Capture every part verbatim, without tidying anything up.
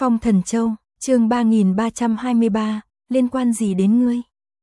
Phong Thần Châu, chương ba nghìn ba trăm hai mươi ba, liên quan gì đến ngươi?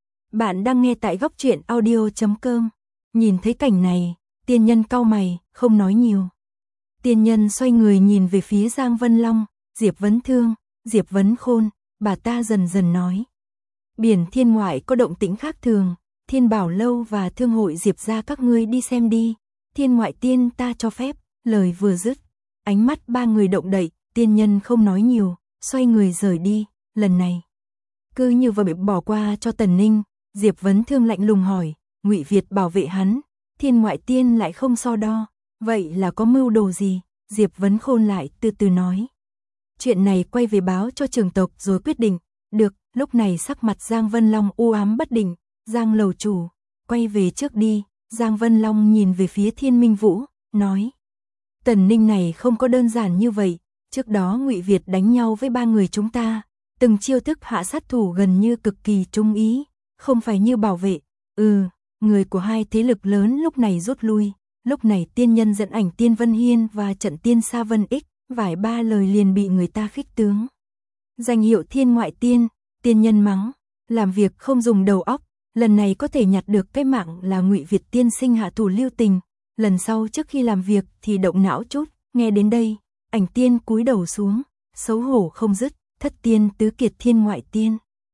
Bạn đang nghe tại góc truyện audio chấm com. Nhìn thấy cảnh này, tiên nhân cau mày, không nói nhiều. Tiên nhân xoay người nhìn về phía Giang Vân Long, Diệp Vấn Thương, Diệp Vấn Khôn, bà ta dần dần nói. Biển thiên ngoại có động tĩnh khác thường, Thiên Bảo Lâu và Thương hội Diệp gia các ngươi đi xem đi, thiên ngoại tiên ta cho phép, lời vừa dứt. Ánh mắt ba người động đậy, tiên nhân không nói nhiều, xoay người rời đi, lần này. Cứ như vừa bị bỏ qua cho Tần Ninh, Diệp Vấn Thương lạnh lùng hỏi, Ngụy Việt bảo vệ hắn, thiên ngoại tiên lại không so đo, vậy là có mưu đồ gì? Diệp Vấn Khôn lại từ từ nói. Chuyện này quay về báo cho trưởng tộc rồi quyết định, được, lúc này sắc mặt Giang Vân Long u ám bất định, Giang lầu chủ, quay về trước đi, Giang Vân Long nhìn về phía Thiên Minh Vũ, nói. Tần Ninh này không có đơn giản như vậy, trước đó Ngụy Việt đánh nhau với ba người chúng ta, từng chiêu thức hạ sát thủ gần như cực kỳ trung ý, không phải như bảo vệ, ừ, người của hai thế lực lớn lúc này rút lui, lúc này tiên nhân dẫn ảnh Tiên Vân Hiên và trận tiên Sa Vân Ích, vài ba lời liền bị người ta khích tướng. Danh hiệu thiên ngoại tiên, tiên nhân mắng, làm việc không dùng đầu óc, lần này có thể nhặt được cái mạng là Ngụy Việt tiên sinh hạ thủ lưu tình, lần sau trước khi làm việc thì động não chút, nghe đến đây, ảnh tiên cúi đầu xuống, xấu hổ không dứt, thất tiên tứ kiệt thiên ngoại tiên.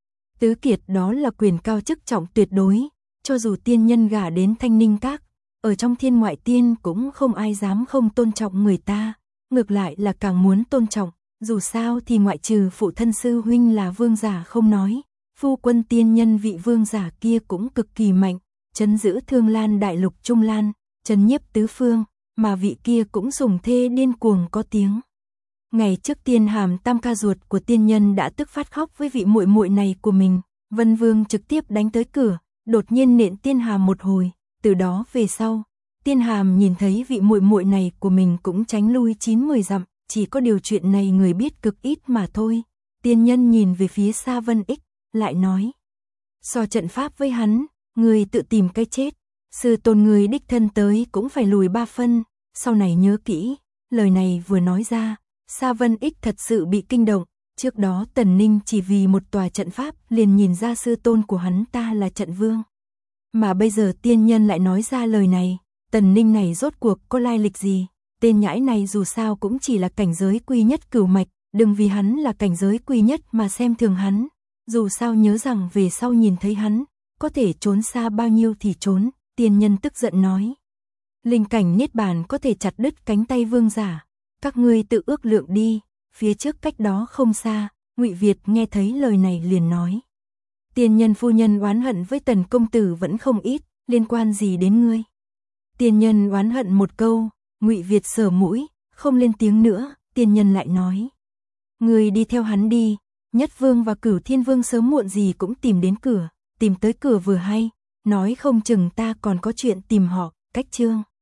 Tứ kiệt đó là quyền cao chức trọng tuyệt đối, cho dù tiên nhân gả đến Thanh Ninh Các, ở trong thiên ngoại tiên cũng không ai dám không tôn trọng người ta, ngược lại là càng muốn tôn trọng, dù sao thì ngoại trừ phụ thân sư huynh là vương giả không nói, phu quân tiên nhân vị vương giả kia cũng cực kỳ mạnh, trấn giữ Thương Lan đại lục Trung Lan, trấn nhiếp tứ phương, mà vị kia cũng sủng thê điên cuồng có tiếng. Ngày trước Tiên Hàm tam ca ruột của tiên nhân đã tức phát khóc với vị muội muội này của mình, Vân Vương trực tiếp đánh tới cửa, đột nhiên nện Tiên Hàm một hồi, từ đó về sau, Tiên Hàm nhìn thấy vị muội muội này của mình cũng tránh lui chín mười dặm, chỉ có điều chuyện này người biết cực ít mà thôi. Tiên nhân nhìn về phía Sa Vân Ích, lại nói: "So trận pháp với hắn, người tự tìm cái chết, sư tôn người đích thân tới cũng phải lùi ba phân, sau này nhớ kỹ." Lời này vừa nói ra, Sa Vân Ích thật sự bị kinh động, trước đó Tần Ninh chỉ vì một tòa trận pháp liền nhìn ra sư tôn của hắn ta là trận vương. Mà bây giờ tiên nhân lại nói ra lời này, Tần Ninh này rốt cuộc có lai lịch gì? Tên nhãi này dù sao cũng chỉ là cảnh giới quy nhất cửu mạch, đừng vì hắn là cảnh giới quy nhất mà xem thường hắn. Dù sao nhớ rằng về sau nhìn thấy hắn, có thể trốn xa bao nhiêu thì trốn, tiên nhân tức giận nói. Linh cảnh niết bàn có thể chặt đứt cánh tay vương giả, các ngươi tự ước lượng đi, phía trước cách đó không xa, Ngụy Việt nghe thấy lời này liền nói. Tiên nhân phu nhân oán hận với Tần công tử vẫn không ít, liên quan gì đến ngươi? Tiên nhân oán hận một câu, Ngụy Việt sờ mũi, không lên tiếng nữa, tiên nhân lại nói. Ngươi đi theo hắn đi, Nhất Vương và Cửu Thiên Vương sớm muộn gì cũng tìm đến cửa, tìm tới cửa vừa hay, nói không chừng ta còn có chuyện tìm họ, cách chương.